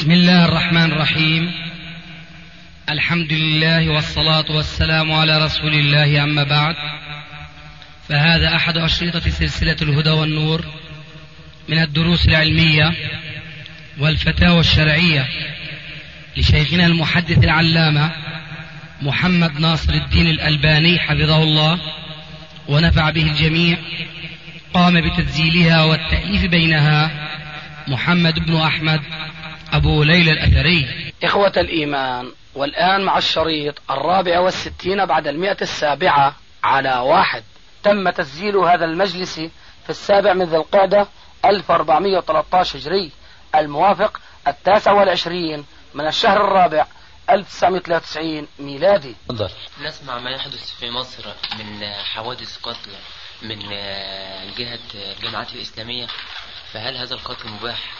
بسم الله الرحمن الرحيم. الحمد لله والصلاة والسلام على رسول الله، أما بعد، فهذا أحد أشرطة سلسلة الهدى والنور من الدروس العلمية والفتاوى الشرعية لشيخنا المحدث العلامة محمد ناصر الدين الألباني حفظه الله ونفع به الجميع. قام بتسجيلها والتأليف بينها محمد بن أحمد أبو ليلى الأثري. إخوة الإيمان، والآن مع الشريط 64 بعد 107 على 1. تم تسجيل هذا المجلس في 7 من ذي القعدة 1413 هجري، الموافق 29 من الشهر الرابع 1993 ميلادي. نسمع ما يحدث في مصر من حوادث قتل من جهة الجماعات الإسلامية، فهل هذا القتل مباح؟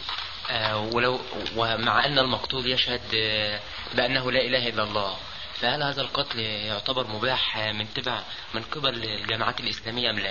ومع أن المقتول يشهد بأنه لا إله إلا الله، فهل هذا القتل يعتبر مباح من قبل الجماعات الإسلامية أم لا؟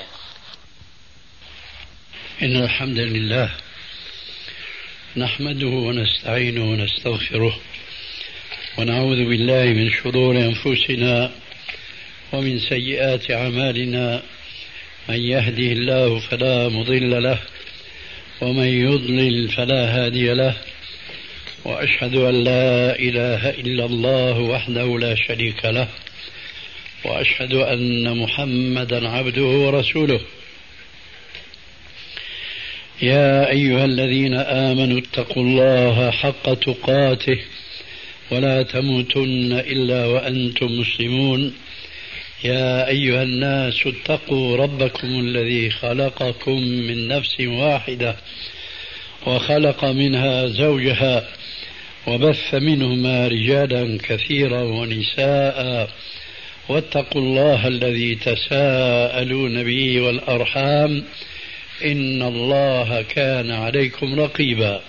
إن الحمد لله نحمده ونستعينه ونستغفره ونعوذ بالله من شرور أنفسنا ومن سيئات أعمالنا. من يهده الله فلا مضل له ومن يضلل فلا هادي له، وأشهد أن لا إله إلا الله وحده لا شريك له، وأشهد أن محمدا عبده ورسوله. يا أيها الذين آمنوا اتقوا الله حق تقاته ولا تموتن إلا وأنتم مسلمون. يا أيها الناس اتقوا ربكم الذي خلقكم من نفس واحدة وخلق منها زوجها وبث منهما رجالا كثيرا ونساء، واتقوا الله الذي تساءلون به والأرحام إن الله كان عليكم رقيبا.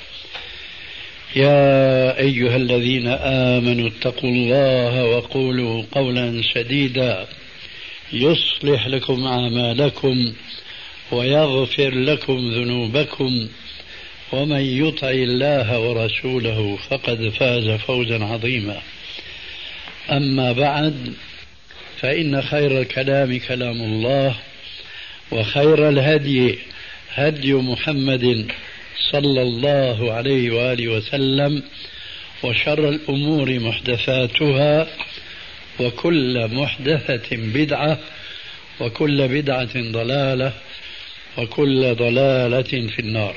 يا أيها الذين آمنوا اتقوا الله وقولوا قولا سديدا يصلح لكم أعمالكم ويغفر لكم ذنوبكم، ومن يطع الله ورسوله فقد فاز فوزا عظيما. أما بعد، فإن خير الكلام كلام الله، وخير الهدي هدي محمد صلى الله عليه وآله وسلم، وشر الأمور محدثاتها، وكل محدثة بدعة، وكل بدعة ضلالة، وكل ضلالة في النار.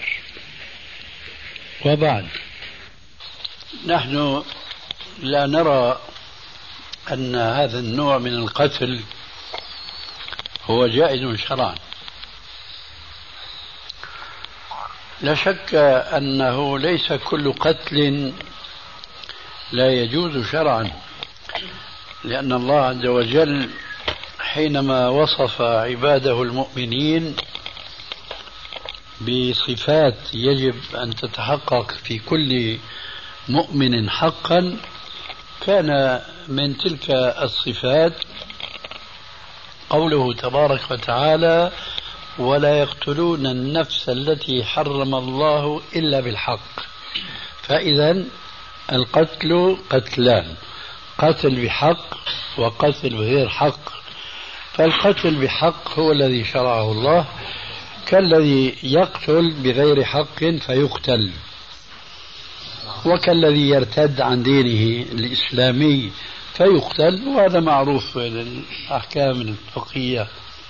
وبعد، نحن لا نرى أن هذا النوع من القتل هو جائز شرعا. لا شك أنه ليس كل قتل لا يجوز شرعا، لأن الله عز وجل حينما وصف عباده المؤمنين بصفات يجب أن تتحقق في كل مؤمن حقا، كان من تلك الصفات قوله تبارك وتعالى: ولا يقتلون النفس التي حرم الله إلا بالحق. فإذا القتل قتلان: قتل بحق وقتل بغير حق. فالقتل بحق هو الذي شرعه الله، كالذي يقتل بغير حق فيقتل، وكالذي يرتد عن دينه الإسلامي فيقتل، وهذا معروف في الأحكام الفقهية.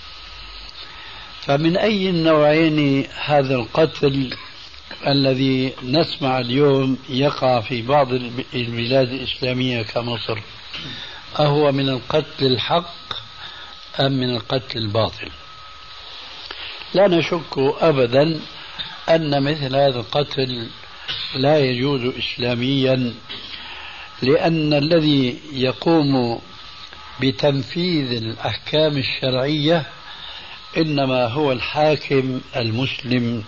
فمن أي النوعين هذا القتل الذي نسمع اليوم يقع في بعض البلاد الإسلامية كمصر؟ أهو من القتل الحق أم من القتل الباطل؟ لا نشك أبدا أن مثل هذا القتل لا يجوز إسلاميا، لأن الذي يقوم بتنفيذ الأحكام الشرعية إنما هو الحاكم المسلم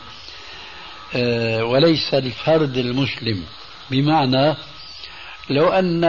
وليس الفرد المسلم. بمعنى لو أن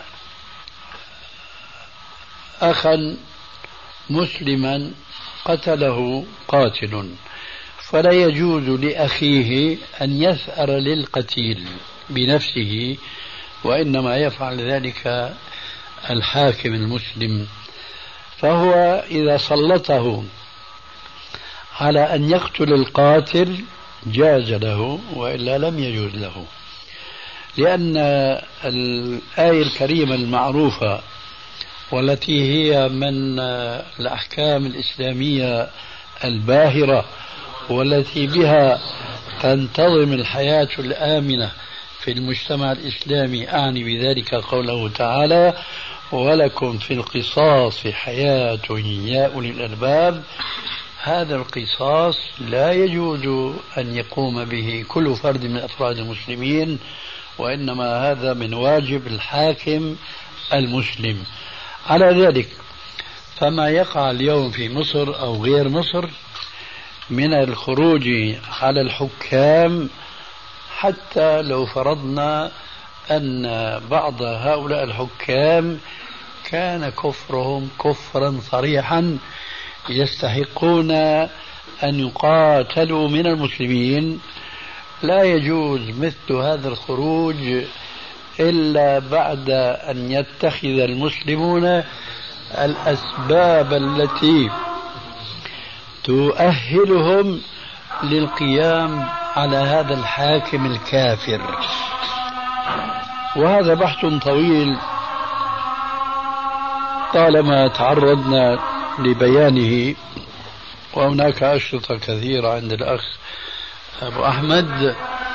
أخا مسلما قتله قاتل، فلا يجوز لأخيه أن يثأر للقتيل، بنفسه، وإنما يفعل ذلك الحاكم المسلم. فهو إذا سلطه على أن يقتل القاتل جاز له، وإلا لم يجوز له، لأن الآية الكريمة المعروفة والتي هي من الأحكام الإسلامية الباهرة والتي بها تنتظم الحياة الآمنة في المجتمع الإسلامي، أعني بذلك قوله تعالى: ولكم في القصاص حياة يا أولي الألباب. هذا القصاص لا يجوز أن يقوم به كل فرد من أفراد المسلمين، وإنما هذا من واجب الحاكم المسلم. على ذلك فما يقع اليوم في مصر أو غير مصر من الخروج على الحكام، حتى لو فرضنا أن بعض هؤلاء الحكام كان كفرهم كفرا صريحا يستحقون أن يقاتلوا من المسلمين، لا يجوز مثل هذا الخروج إلا بعد أن يتخذ المسلمون الأسباب التي تؤهلهم للقيام على هذا الحاكم الكافر. وهذا بحث طويل طالما تعرضنا لبيانه، وهناك أشرطة كثيرة عند الأخ أبو أحمد.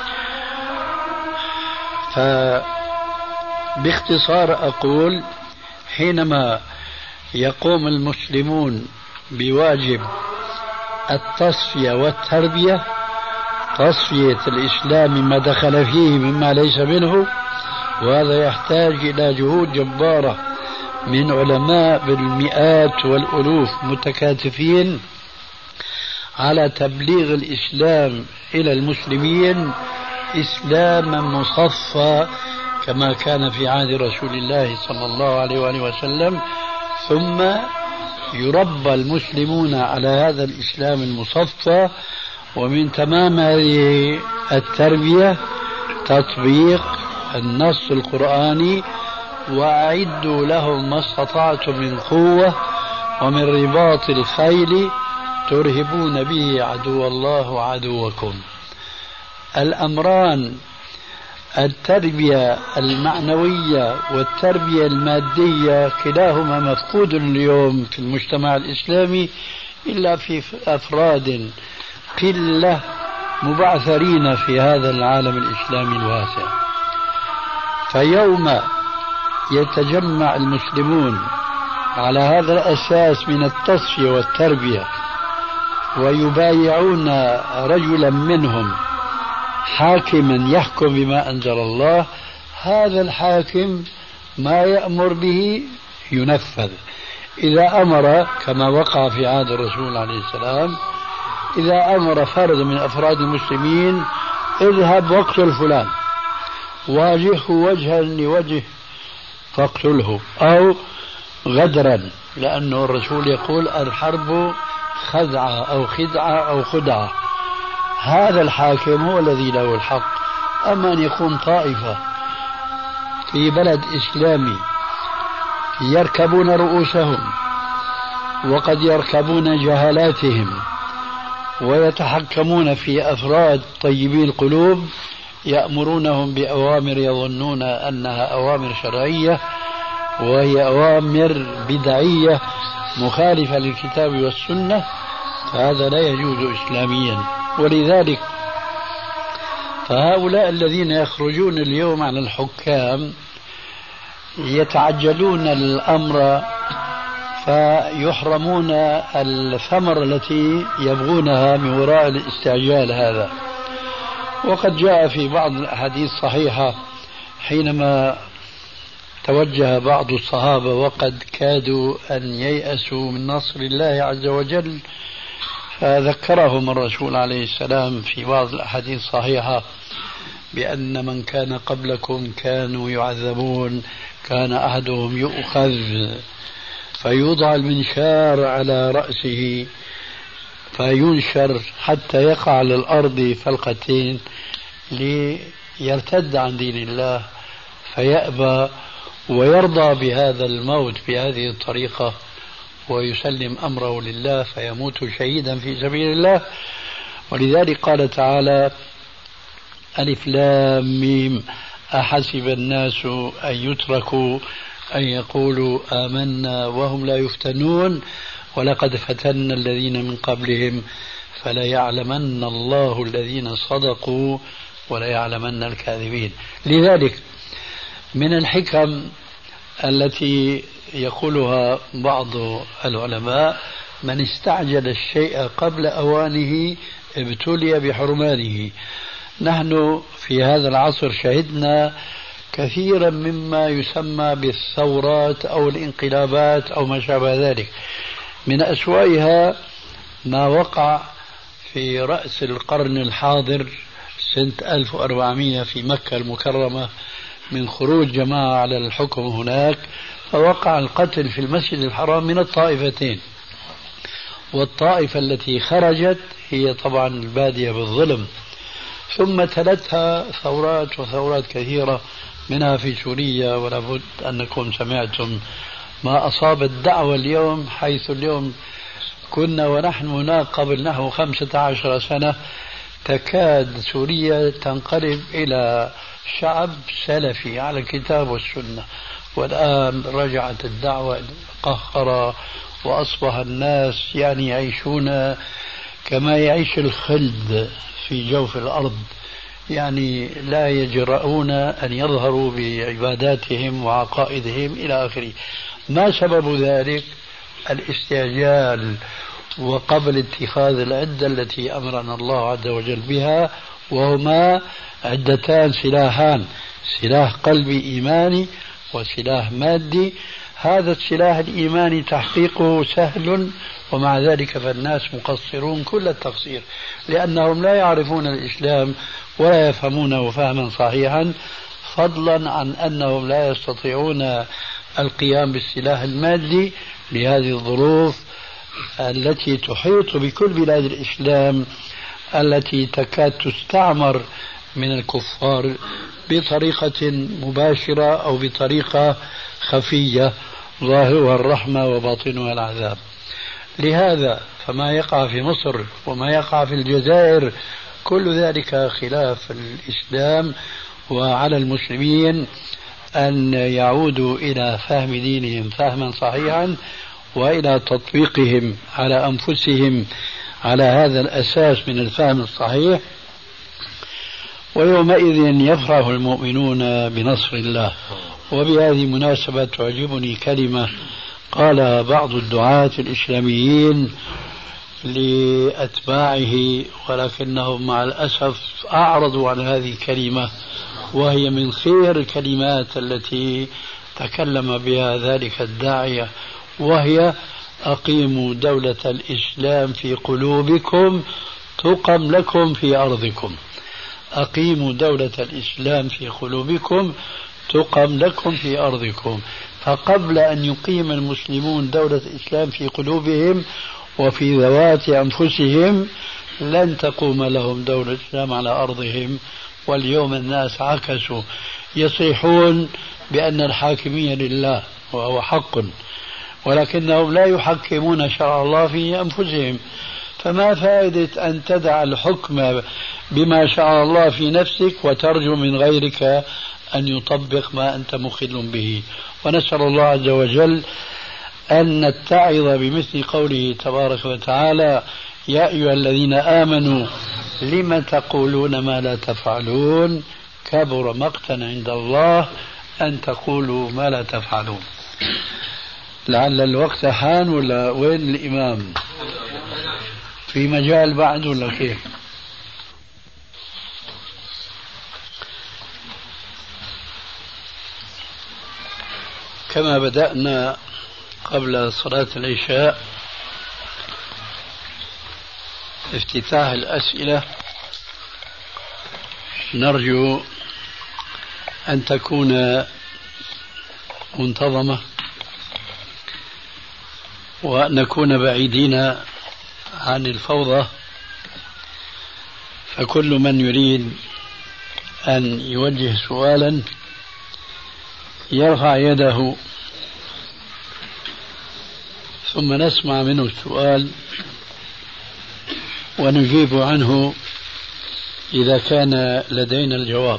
فباختصار أقول: حينما يقوم المسلمون بواجب التصفية والتربية، تصفية الإسلام ما دخل فيه مما ليس منه، وهذا يحتاج إلى جهود جبارة من علماء بالمئات والألوف متكاتفين على تبليغ الإسلام إلى المسلمين إسلاما مصفى كما كان في عهد رسول الله صلى الله عليه وآله وسلم، ثم يربى المسلمون على هذا الإسلام المصفى. ومن تمام هذه التربية تطبيق النص القرآني: وأعدوا لهم ما استطعتم من قوة ومن رباط الخيل ترهبون به عدو الله وعدوكم. الأمران، التربية المعنوية والتربية المادية، كلاهما مفقود اليوم في المجتمع الإسلامي، إلا في أفراد قلة مبعثرين في هذا العالم الإسلامي الواسع. فيوم يتجمع المسلمون على هذا الأساس من التصفية والتربية ويبايعون رجلا منهم حاكما يحكم بما أنزل الله، هذا الحاكم ما يأمر به ينفذ. إذا أمر كما وقع في عهد الرسول عليه السلام، إذا أمر فرد من أفراد المسلمين: اذهب واقتل فلان، واجهه وجها لوجه فاقتله، أو غدرا، لأنه الرسول يقول: الحرب خدعة أو خدعة أو خدعة. هذا الحاكم هو الذي له الحق. أما أن يكون طائفة في بلد إسلامي يركبون رؤوسهم وقد يركبون جهالاتهم ويتحكمون في أفراد طيبي القلوب، يأمرونهم بأوامر يظنون أنها أوامر شرعية وهي أوامر بدعية مخالفة للكتاب والسنة، فهذا لا يجوز إسلاميا. ولذلك فهؤلاء الذين يخرجون اليوم على الحكام يتعجلون الأمر فيحرمون الثمر التي يبغونها من وراء الاستعجال هذا. وقد جاء في بعض الأحاديث الصحيحة حينما توجه بعض الصحابة وقد كادوا أن ييأسوا من نصر الله عز وجل، فذكرهم الرسول عليه السلام في بعض الأحاديث الصحيحة بأن من كان قبلكم كانوا يعذبون، كان أحدهم يؤخذ فيوضع المنشار على رأسه فينشر حتى يقع على الأرض فلقتين يرتد عن دين الله فيأبى ويرضى بهذا الموت بهذه الطريقة ويسلم أمره لله فيموت شهيدا في سبيل الله. ولذلك قال تعالى: ألف لام ميم أحسب الناس أن يتركوا أن يقولوا آمنا وهم لا يفتنون ولقد فتنا الذين من قبلهم فليعلمن الله الذين صدقوا وليعلمن الكاذبين. لذلك من الحكم التي يقولها بعض العلماء: من استعجل الشيء قبل أوانه ابتلي بحرمانه. نحن في هذا العصر شهدنا كثيرا مما يسمى بالثورات أو الانقلابات أو ما شابه ذلك. من أسوأها ما وقع في رأس القرن الحاضر سنة 1400 في مكة المكرمة من خروج جماعة على الحكم هناك، فوقع القتل في المسجد الحرام من الطائفتين. والطائفة التي خرجت هي طبعا البادية بالظلم، ثم تلتها ثورات وثورات كثيرة منها في سوريا. ولا بد أنكم سمعتم ما أصاب الدعوة اليوم، حيث اليوم كنا ونحن هناك قبل نحو 15 سنة تكاد سوريا تنقلب إلى شعب سلفي على الكتاب والسنة، والآن رجعت الدعوة قهرة وأصبح الناس يعيشون كما يعيش الخلد في جوف الأرض، لا يجرؤون أن يظهروا بعباداتهم وعقائدهم إلى آخره. ما سبب ذلك؟ الاستعجال وقبل اتخاذ العدة التي أمرنا الله عز وجل بها، وهما عدتان سلاحان: سلاح قلبي إيماني وسلاح مادي. هذا السلاح الإيماني تحقيقه سهل، ومع ذلك فالناس مقصرون كل التقصير، لأنهم لا يعرفون الإسلام ولا يفهمونه فهما صحيحا، فضلا عن أنهم لا يستطيعون القيام بالسلاح المادي لهذه الظروف التي تحيط بكل بلاد الإسلام التي تكاد تستعمر من الكفار بطريقة مباشرة أو بطريقة خفية ظاهرها الرحمة وباطنها العذاب. لهذا فما يقع في مصر وما يقع في الجزائر كل ذلك خلاف الإسلام، وعلى المسلمين أن يعودوا إلى فهم دينهم فهما صحيحا وإلى تطبيقهم على أنفسهم على هذا الأساس من الفهم الصحيح. ويومئذ يفرح المؤمنون بنصر الله. وبهذه المناسبة تعجبني كلمة قال بعض الدعاة الإسلاميين لأتباعه، ولكنهم مع الأسف أعرضوا عن هذه الكلمة، وهي من خير الكلمات التي تكلم بها ذلك الداعية، وهي: أقيموا دولة الإسلام في قلوبكم تقم لكم في أرضكم. أقيموا دولة الإسلام في قلوبكم تقم لكم في أرضكم. فقبل أن يقيم المسلمون دولة الإسلام في قلوبهم وفي ذوات أنفسهم لن تقوم لهم دولة الإسلام على أرضهم. واليوم الناس عكسوا، يصيحون بأن الحاكمية لله وهو حق، ولكنهم لا يحكمون شرع الله في أنفسهم. فما فائدة أن تدع الحكم بما شاء الله في نفسك وترجو من غيرك أن يطبق ما أنت مخل به؟ ونسأل الله عز وجل أن نتعظ بمثل قوله تبارك وتعالى: يا أيها الذين آمنوا لم تقولون ما لا تفعلون كبر مقتا عند الله أن تقولوا ما لا تفعلون. لعل الوقت حان، ولا وين الإمام؟ في مجال بعد ولا كيف؟ كما بدأنا قبل صلاة العشاء افتتاح الأسئلة، نرجو أن تكون منتظمة وأن نكون بعيدين عن الفوضى، فكل من يريد أن يوجه سؤالا يرفع يده ثم نسمع منه السؤال ونجيب عنه إذا كان لدينا الجواب.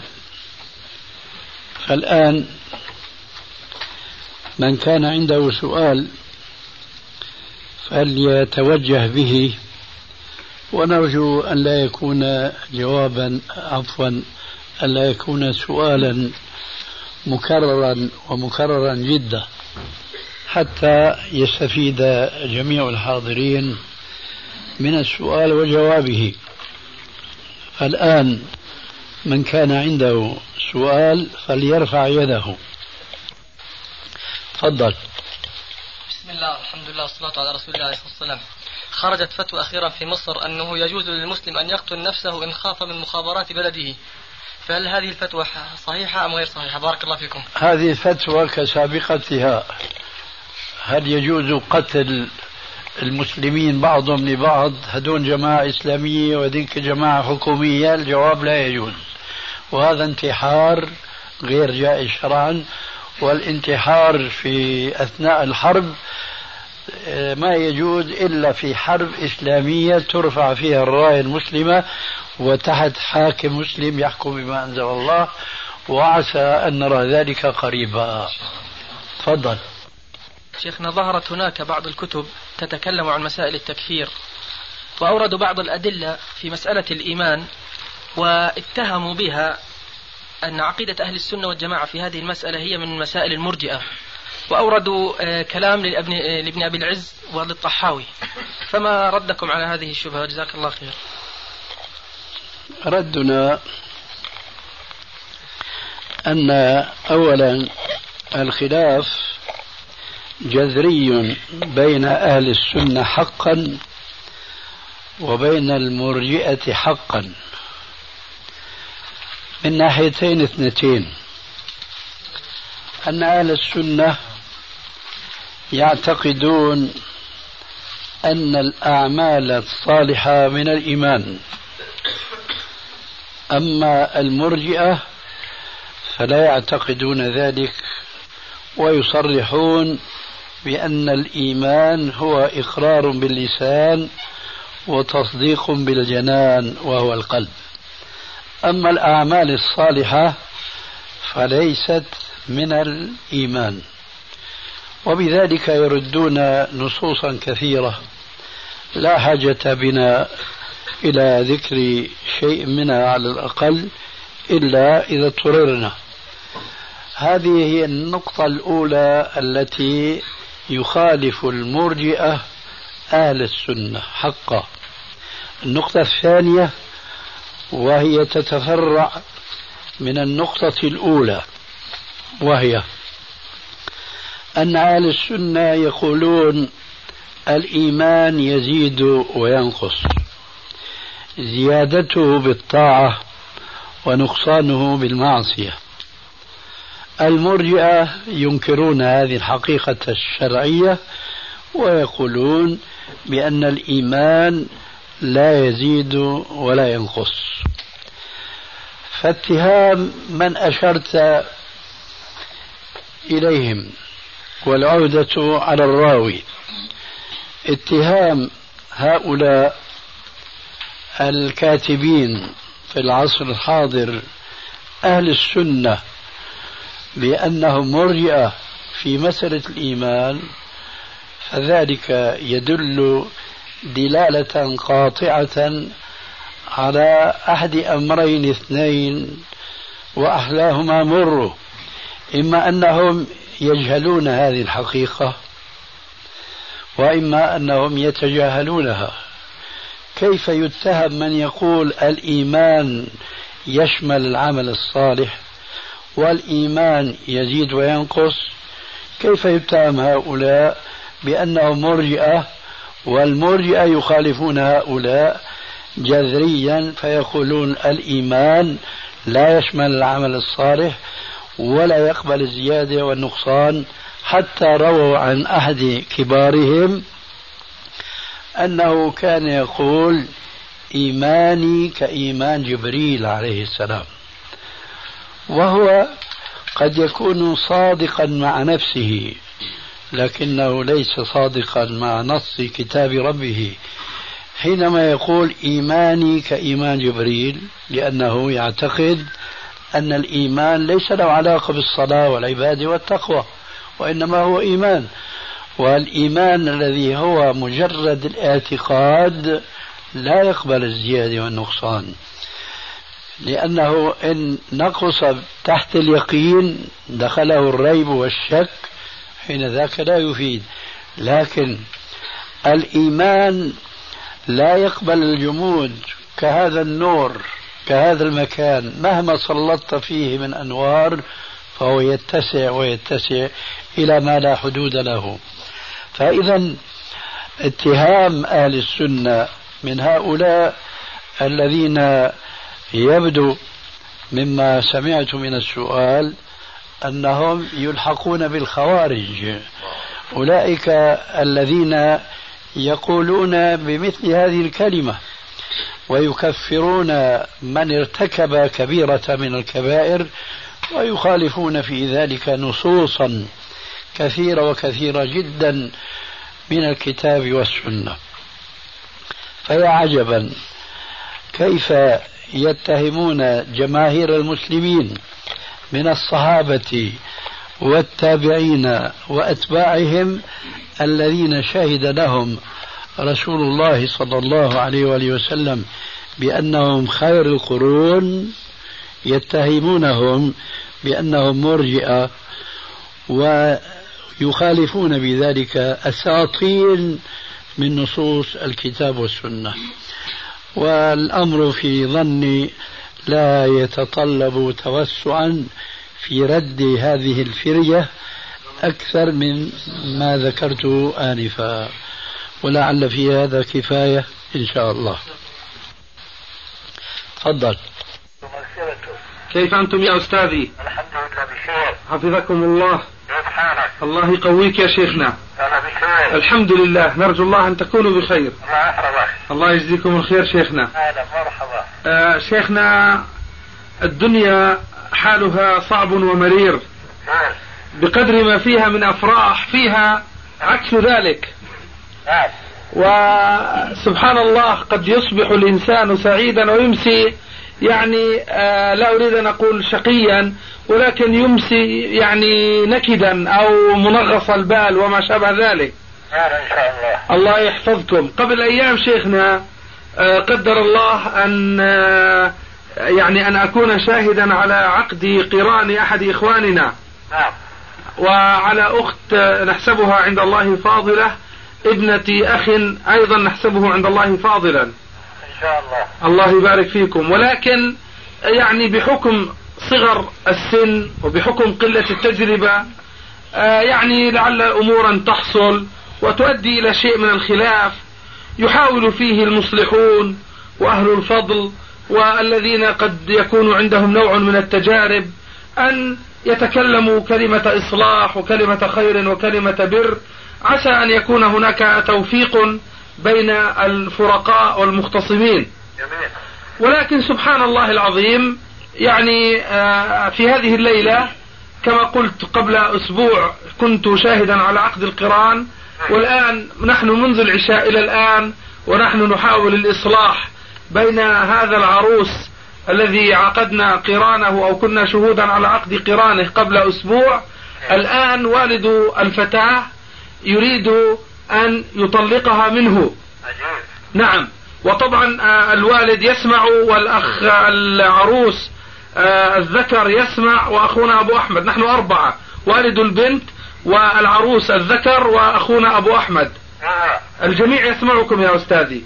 فالآن من كان عنده سؤال فليتوجه به، ونرجو أن لا يكون جوابا أن لا يكون سؤالا مكررا جدا، حتى يستفيد جميع الحاضرين من السؤال وجوابه. فالآن من كان عنده سؤال فليرفع يده. تفضل. بسم الله، الحمد لله والصلاة على رسول الله عليه الصلاة والسلام. خرجت فتوى أخيرا في مصر أنه يجوز للمسلم أن يقتل نفسه إن خاف من مخابرات بلده، فهل هذه الفتوى صحيحة أم غير صحيحة؟ بارك الله فيكم. هذه الفتوى كسابقتها. هل يجوز قتل المسلمين بعضهم لبعض، هدول جماعة إسلامية وذيك جماعة حكومية؟ الجواب لا يجوز، وهذا انتحار غير جائز شرعا. والانتحار في أثناء الحرب ما يجوز إلا في حرب إسلامية ترفع فيها الراية المسلمة وتحت حاكم مسلم يحكم بما أنزل الله، وعسى أن نرى ذلك قريبا. تفضل. شيخنا، ظهرت هناك بعض الكتب تتكلم عن مسائل التكفير، وأوردوا بعض الأدلة في مسألة الإيمان، واتهموا بها أن عقيدة أهل السنة والجماعة في هذه المسألة هي من مسائل المرجئة، وأوردوا كلام لابن أبي العز وللطحاوي. فما ردكم على هذه الشبهة؟ جزاك الله خير. ردنا أن أولا الخلاف جذري بين أهل السنة حقا وبين المرجئة حقا من ناحيتين اثنتين. أن أهل السنة يعتقدون أن الأعمال الصالحة من الإيمان، أما المرجئة فلا يعتقدون ذلك، ويصرحون بأن الإيمان هو إقرار باللسان وتصديق بالجنان وهو القلب، أما الأعمال الصالحة فليست من الإيمان. وبذلك يردون نصوصا كثيرة لا حاجة بنا إلى ذكر شيء منها على الأقل إلا إذا اضطررنا. هذه هي النقطة الأولى التي يخالف المرجئة أهل السنة حقا. النقطة الثانية وهي تتفرع من النقطة الأولى، وهي أن أهل السنة يقولون الإيمان يزيد وينقص، زيادته بالطاعة ونقصانه بالمعصية. المرجئة ينكرون هذه الحقيقة الشرعية ويقولون بأن الإيمان لا يزيد ولا ينقص. فاتهام من أشرت إليهم والعودة على الراوي، اتهام هؤلاء الكاتبين في العصر الحاضر أهل السنة بأنهم مرجئة في مسألة الإيمان، فذلك يدل دلالة قاطعة على أحد أمرين اثنين وأحلاهما مر: إما أنهم يجهلون هذه الحقيقة، وإما أنهم يتجاهلونها. كيف يتهم من يقول الإيمان يشمل العمل الصالح والإيمان يزيد وينقص؟ كيف يتهم هؤلاء بأنهم مرجئة، والمرجئة يخالفون هؤلاء جذريا فيقولون الإيمان لا يشمل العمل الصالح ولا يقبل الزيادة والنقصان، حتى رووا عن أحد كبارهم أنه كان يقول إيماني كإيمان جبريل عليه السلام. وهو قد يكون صادقا مع نفسه لكنه ليس صادقا مع نص كتاب ربه حينما يقول إيماني كإيمان جبريل، لأنه يعتقد أن الإيمان ليس له علاقة بالصلاة والعبادة والتقوى، وإنما هو إيمان، والإيمان الذي هو مجرد الاعتقاد لا يقبل الزيادة والنقصان، لأنه إن نقص تحت اليقين دخله الريب والشك، حين ذاك لا يفيد. لكن الإيمان لا يقبل الجمود كهذا النور، كهذا المكان، مهما سلطت فيه من أنوار فهو يتسع ويتسع إلى ما لا حدود له. فإذا اتهام أهل السنة من هؤلاء الذين يبدو مما سمعت من السؤال أنهم يلحقون بالخوارج، أولئك الذين يقولون بمثل هذه الكلمة ويكفرون من ارتكب كبيرة من الكبائر، ويخالفون في ذلك نصوصا كثيرة وكثيرة جدا من الكتاب والسنة. فيا عجبا كيف يتهمون جماهير المسلمين من الصحابة والتابعين وأتباعهم الذين شهد لهم رسول الله صلى الله عليه وآله وسلم بأنهم خير القرون، يتهمونهم بأنهم مرجئة ويخالفون بذلك أساطين من نصوص الكتاب والسنة. والأمر في ظني لا يتطلب توسعا في رد هذه الفرية أكثر من ما ذكرته آنفا، ولعل في هذا كفاية إن شاء الله. تفضل. كيف أنتم يا أستاذي؟ الحمد لله بخير. حفظكم الله. كيف حالك؟ الله يقويك يا شيخنا. أنا بخير الحمد لله، نرجو الله أن تكونوا بخير. الله يحفظك. الله يجزيكم الخير شيخنا. أهلا مرحبا. شيخنا، الدنيا حالها صعب ومرير بقدر ما فيها من أفراح، فيها عكس ذلك. نعم. وسبحان الله قد يصبح الإنسان سعيدا ويمسي يعني لا أريد أن أقول شقيا، ولكن يمسي يعني نكدا أو منغص البال وما شابه ذلك. إن شاء الله. الله يحفظكم. قبل أيام شيخنا قدر الله أن يعني أن أكون شاهدا على عقد قران أحد إخواننا. نعم. وعلى أخت نحسبها عند الله فاضلة، ابنة أخ أيضا نحسبه عند الله فاضلا. إن شاء الله. الله يبارك فيكم. ولكن يعني بحكم صغر السن وبحكم قلة التجربة يعني لعل أمورا تحصل وتؤدي إلى شيء من الخلاف، يحاول فيه المصلحون وأهل الفضل والذين قد يكون عندهم نوع من التجارب أن يتكلموا كلمة إصلاح وكلمة خير وكلمة بر، عسى أن يكون هناك توفيق بين الفرقاء والمختصمين. جميل. ولكن سبحان الله العظيم، يعني في هذه الليلة كما قلت قبل أسبوع كنت شاهدا على عقد القران، والآن نحن منذ العشاء إلى الآن ونحن نحاول الإصلاح بين هذا العروس الذي عقدنا قرانه أو كنا شهودا على عقد قرانه قبل أسبوع. الآن والد الفتاة يريد أن يطلقها منه. عجيب. نعم. وطبعا الوالد يسمع والأخ العروس الذكر يسمع وأخونا أبو أحمد، نحن 4، والد البنت والعروس الذكر وأخونا أبو أحمد، الجميع يسمعكم يا أستاذي.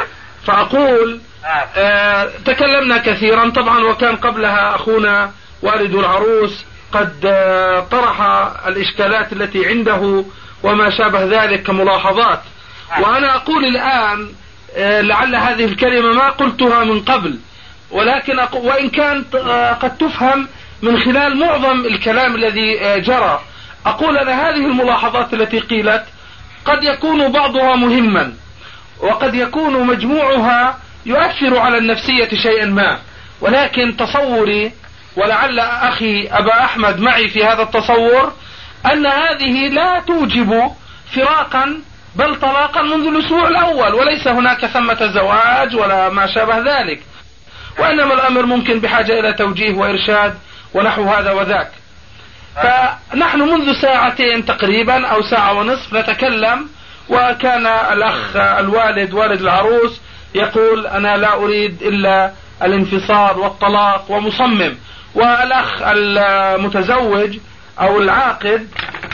فأقول تكلمنا كثيرا طبعا، وكان قبلها أخونا والد العروس قد طرح الإشكالات التي عنده وما شابه ذلك كملاحظات. وأنا أقول الآن لعل هذه الكلمة ما قلتها من قبل، ولكن وإن كانت قد تفهم من خلال معظم الكلام الذي جرى، أقول أن هذه الملاحظات التي قيلت قد يكون بعضها مهما، وقد يكون مجموعها يؤثر على النفسية شيئا ما، ولكن تصوري ولعل أخي أبا أحمد معي في هذا التصور، أن هذه لا توجب فراقا بل طلاقا منذ الأسبوع الأول، وليس هناك ثمة زواج ولا ما شابه ذلك، وإنما الأمر ممكن بحاجة إلى توجيه وإرشاد ونحو هذا وذاك. فنحن منذ ساعتين تقريبا أو ساعة ونصف نتكلم، وكان الأخ الوالد والد العروس يقول أنا لا أريد إلا الانفصال والطلاق ومصمم، والأخ المتزوج أو العاقد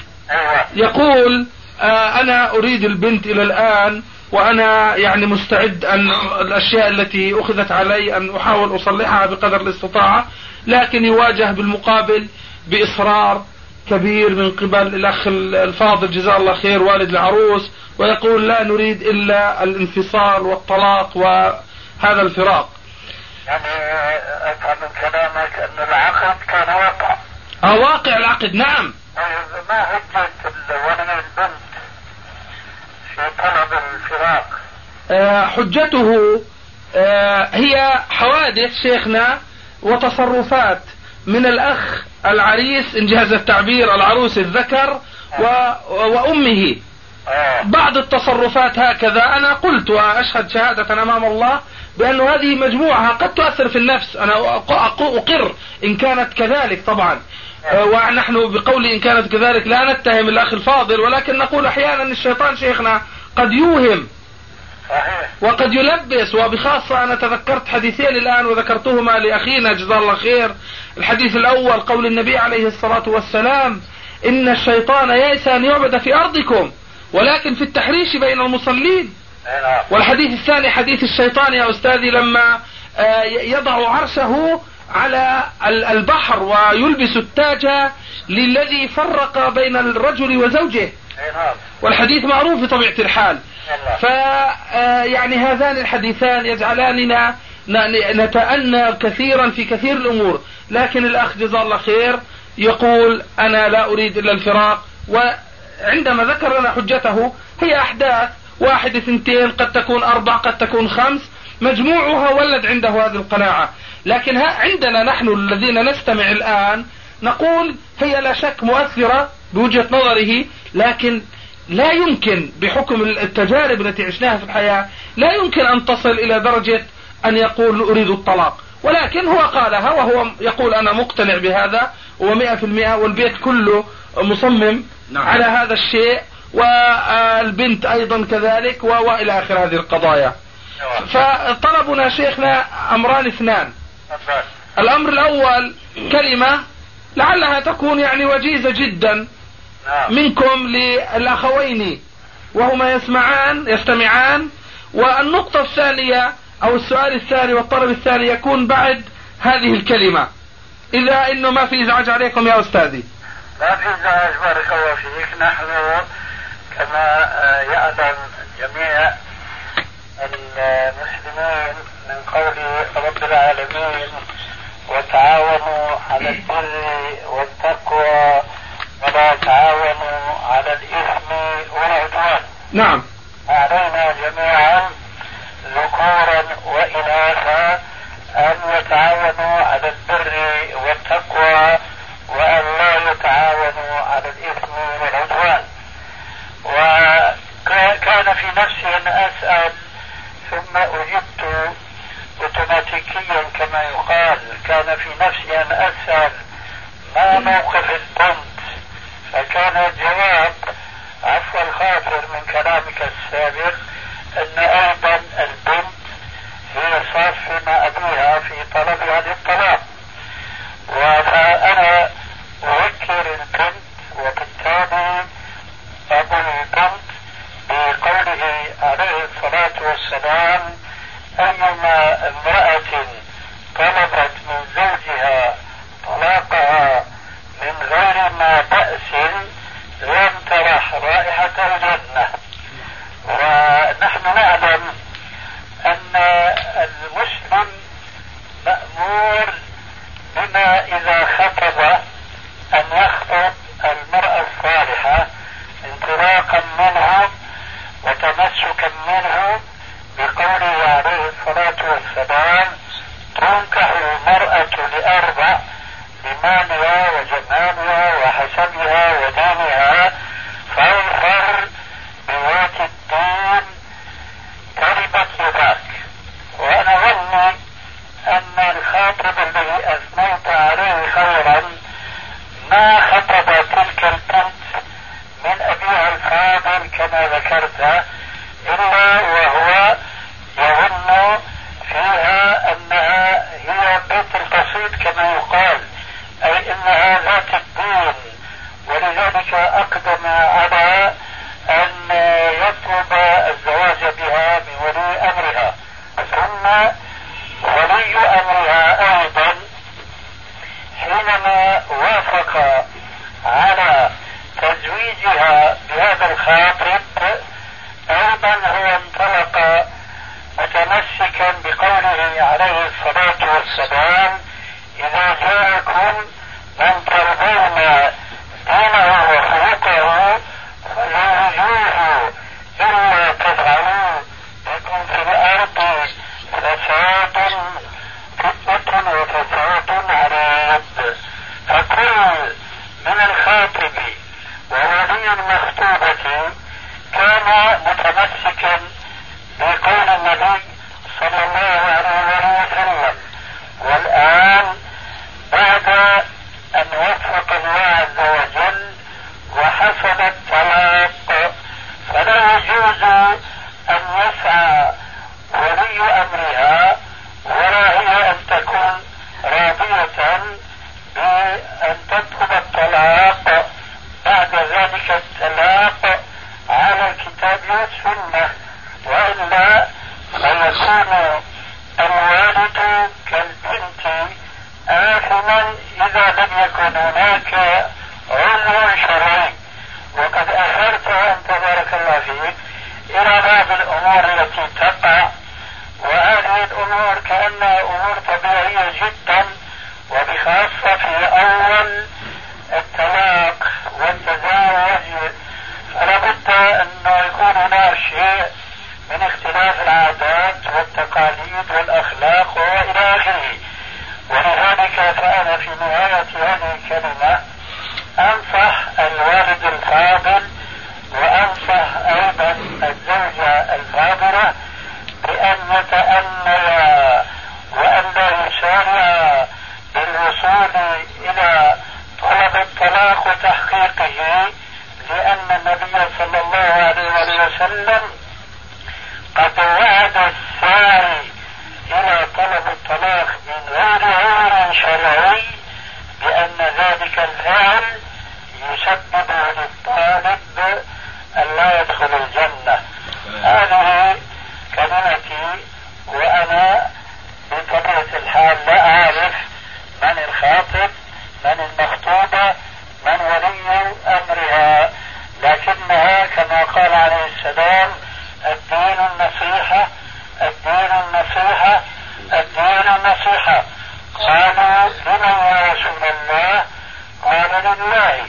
يقول أنا أريد البنت إلى الآن، وأنا يعني مستعد أن الأشياء التي أخذت علي أن أحاول أصلحها بقدر الاستطاعة، لكن يواجه بالمقابل بإصرار كبير من قبل الأخ الفاضل جزاه الله خير والد العروس، ويقول لا نريد إلا الانفصال والطلاق وهذا الفراق. يعني أفهم من كلامك أن العقد كان واقع. واقع العقد، نعم. ما حجة ولد البنت في طلب الفراق؟ حجته هي حوادث شيخنا وتصرفات من الأخ العريس إن جاز التعبير، العروس الذكر وأمه. بعض التصرفات هكذا أنا قلت وأشهد شهادة أمام الله بأن هذه مجموعة قد تؤثر في النفس، أنا أقر إن كانت كذلك طبعا، ونحن بقول إن كانت كذلك لا نتهم الأخ الفاضل، ولكن نقول أحيانا الشيطان شيخنا قد يوهم وقد يلبس. وبخاصة أنا تذكرت حديثين الآن وذكرتهما لأخينا جزاه الله خير. الحديث الأول قول النبي عليه الصلاة والسلام إن الشيطان يئس أن يعبد في أرضكم ولكن في التحريش بين المصلين. والحديث الثاني حديث الشيطان يا أستاذي لما يضع عرشه على البحر ويلبس التاج للذي فرق بين الرجل وزوجه، والحديث معروف بطبيعة الحال. يعني هذان الحديثان يجعلاننا نتأنى كثيرا في كثير الأمور، لكن الأخ جزاه الله خير يقول أنا لا أريد إلا الفراق. وعندما ذكر لنا حجته هي أحداث 1 2 قد تكون 4 قد تكون 5 مجموعها ولد عنده هذه القناعة، لكن عندنا نحن الذين نستمع الآن نقول هي لا شك مؤثرة بوجهة نظره، لكن لا يمكن بحكم التجارب التي عشناها في الحياة لا يمكن أن تصل إلى درجة أن يقول أريد الطلاق، ولكن هو قالها وهو يقول أنا مقتنع بهذا و100% والبيت كله مصمم على هذا الشيء والبنت أيضا كذلك وإلى آخر هذه القضايا. فطلبنا شيخنا أمران 2. الأمر الأول كلمة لعلها تكون يعني وجيزة جدا منكم للأخوين وهما يستمعان. والنقطة الثانية أو السؤال الثاني والطلب الثاني يكون بعد هذه الكلمة، إذا إنه ما في إزعاج عليكم يا أستاذي. لا في إزعاج بارك الله فيك. نحن كما يعلم جميع المسلمين من قول رب العالمين وتعاونوا على البر والتقوى ولا تعاونوا على الإثم والعدوان. نعم. علينا جميعا ذكورا وإناثا أن يتعاونوا على البر والتقوى وأن لا يتعاونوا على الإثم والعدوان. وكان في نفسي أن أسأل ثم أجبت اوتوماتيكيا كما يقال. كان في نفسي أن أسأل ما موقف البنت، فكان الجواب عفوا الخاطر من كلامك السابق أن أيضا البنت هي صف مع أبيها في طلبها للطلاق، وأنا أذكر البنت وبالتالي أبو البنت بقوله عليه الصلاة والسلام أيما امرأة طلبت من زوجها طلاقها من غير ما بأس لم ترح رائحة الجنة. ونحن نعلم أن المسلم مأمور بما إذا خطب أن يخطب المرأة الصالحة انطلاقا منه وتمسكا منه بقوله عليه الصلاة والسلام تنكح المرأة ل4 ذلك أقدم على أن يطلب الزواج بها من ولي أمرها. ثم ولي أمرها أيضا حينما وافق على تزويجها بهذا الخاطب أيضا هو انطلق متمسكا بقوله عليه الصلاة والسلام: إذا جاءكم من ترضون دينه وخلقه فزوجوه، إلا تفعلوا يكن في الأرض فساد فتنة وفساد عريض. فكل من الخاطب وولي المخطوبة كان متمسكا بقول النبي صلى الله عليه وسلم. والآن بعد أن وفق الله عز وجل وحصل الطلاق فلا يجوز أن يسعى ولي أمرها ولا هي أن تكون راضية بأن تطلب الطلاق بعد ذلك الطلاق على الكتاب والسنة، وإلا فيكون الوالد كالبنت آثما إذا لم يكن هناك عذر شرعي. وقد أشرت أنت بارك الله فيك إلى بعض الأمور التي تقع، وهذه الأمور كأنها أمور طبيعية جدا، وبخاصة في أول الطلاق والتزاوج فلا بد أنه يكون هناك شيء من اختلاف العادات والتقاليد والأخلاق وإلى آخره. ولذلك فأنا في نهاية هذه الكلمة أنصح الوالد الفاضل وأنصح أيضا الزوجة الفاضلة بأن يتأمل وأن لا يسارع بالوصول إلى طلب الطلاق وتحقيقه، لأن النبي صلى الله عليه وسلم قد وعد الساري إلى طلب الطلاق من غير عذر شرعي بأن ذلك الفعل يسبب للطالب أن لا يدخل الجنة. هذه كلمتي، وأنا بطبيعة الحال لا أعرف من الخاطب من المخطوبة من ولي أمرها، لكنها كما قال عليه السلام: الدين النصيحة الدين النصيحة الدين النصيحة. قالوا: لمن يا رسول الله؟ قال: لله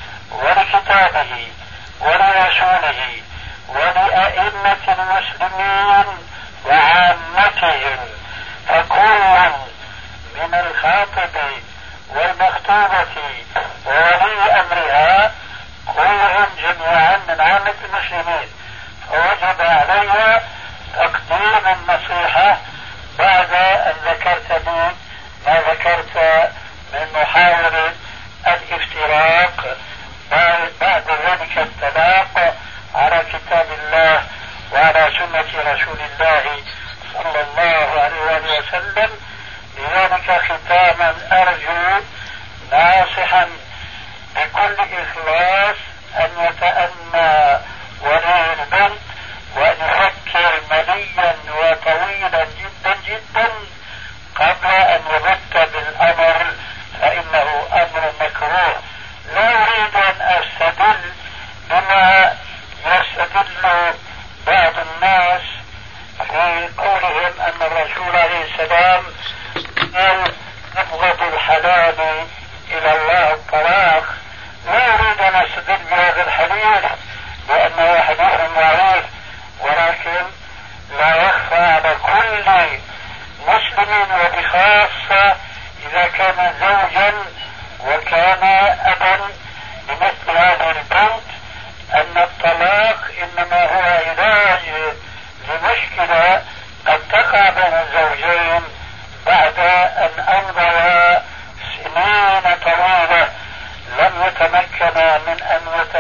ولكتابه ولرسوله ولأئمة المسلمين وعامتهم. فكل من الخاطب والمخطوبة وولي أمرها كلهم جميعا من عامة المسلمين، فوجب علي تقديم النصيحة بعد أن ذكرت لي ما ذكرت من محاولة الافتراق بعد ذلك الطلاق على كتاب الله وعلى سنة رسول الله صلى الله عليه وسلم. لذلك ختاما أرجو ناصحا بكل إخلاص أن يتأنى ولي البنت وأن يفكر مليا وطويلا جدا جدا قبل أن يبت بالأمر، فإنه أمر مكروه. لا أريد أن أستدل بما يستدل بعض الناس في قولهم أن الرسول عليه السلام قال: أبغض الحلال إلى الله الطلاق. لا أريد أن أستدل بهذا الحديث لأنه حديث ضعيف، ولكن لا يخفى على كل مسلم وبخاصة إذا كان زوجا وكان أبا لمثل هذه البنت أن الطلاق إنما هو علاج لمشكلة قد تقع بين الزوجين بعد أن أمضى سنين طويلة لم يتمكنا من أن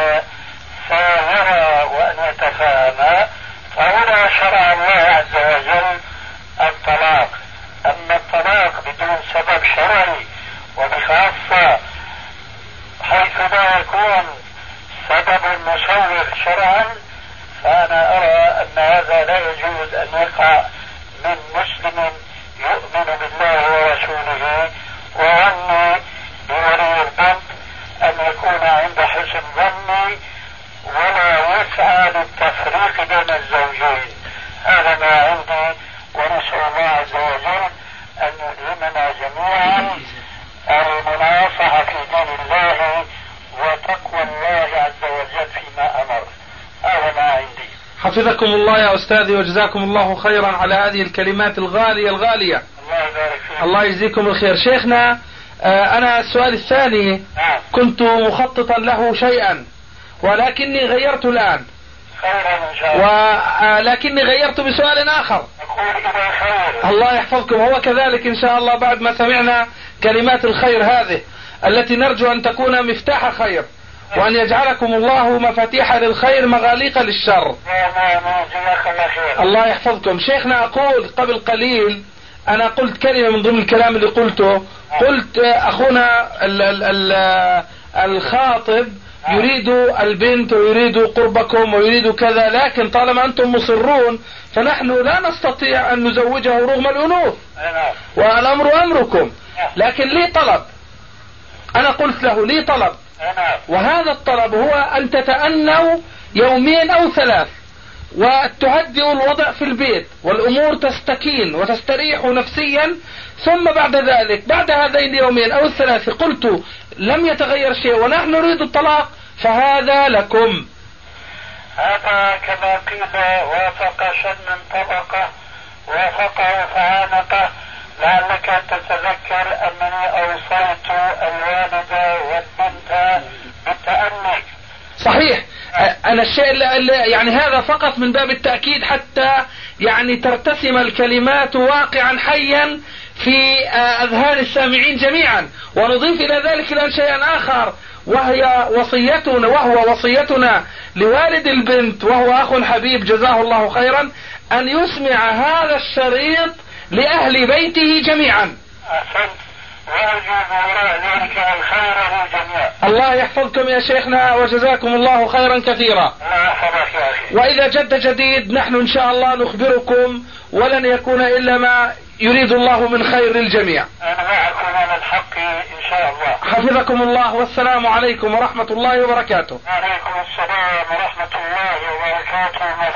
يتساورا وأن يتفاهما، فهنا شرع الله عز وجل الطلاق. أما الطلاق بدون سبب شرعي وبخاصة حيث لا يكون سبب مصور شرعا، فأنا أرى أن هذا لا يجوز أن يقع من مسلم يؤمن بالله ورسوله وعني بولي البنت أن يكون عند حسن ظني ولا يسعى للتفريق بين الزوجين. هذا ما عندي، ونسأل الله عز وجل أن يلهمنا جميعا المناصحة في دين الله وتقوى الله عز وجل فيما أمر. هذا ما عندي. حفظكم الله يا أستاذي وجزاكم الله خيرا على هذه الكلمات الغالية. الله يبارك فيك. الله يجزيكم الخير. شيخنا أنا السؤال الثاني كنت مخططا له شيئا ولكني غيرت الآن، خيرا إن شاء الله، ولكني غيرت بسؤال آخر. أقول إلى خير. الله يحفظكم. هو كذلك إن شاء الله بعد ما سمعنا كلمات الخير هذه التي نرجو أن تكون مفتاح خير، وأن يجعلكم الله مفاتيح للخير مغاليق للشر. الله يحفظكم. شيخنا أقول قبل قليل أنا قلت كلمة من ضمن الكلام اللي قلته، قلت أخونا الخاطب يريد البنت ويريد قربكم ويريد كذا، لكن طالما أنتم مصرون فنحن لا نستطيع أن نزوجه رغم الأنوث، والأمر أمركم. لكن لي طلب، أنا قلت له لي طلب، وهذا الطلب هو أن تتأنوا يومين أو 3 وتهدئوا الوضع في البيت والأمور تستكين وتستريح نفسيا، ثم بعد ذلك بعد هذين اليومين أو 3 قلت لم يتغير شيء ونحن نريد الطلاق فهذا لكم. هذا كما قيل وافق شن طبقه وافقه فعانقه. لعلك تتذكر أنني أوصيت الوالدة والبنت بالتأني. صحيح. أنا الشيء اللي يعني هذا فقط من باب التأكيد حتى يعني ترتسم الكلمات واقعا حيا في أذهان السامعين جميعا. ونضيف إلى ذلك الآن شيئا آخر، وهو وصيتنا لوالد البنت وهو أخ حبيب جزاه الله خيرا أن يسمع هذا الشريط لأهل بيته جميعا. الله يحفظكم يا شيخنا وجزاكم الله خيرا كثيرا. وإذا جد جديد نحن إن شاء الله نخبركم، ولن يكون إلا ما يريد الله من خير للجميع. أنا معكم على الحق إن شاء الله. حفظكم الله، والسلام عليكم ورحمة الله وبركاته. وعليكم السلام ورحمة الله وبركاته.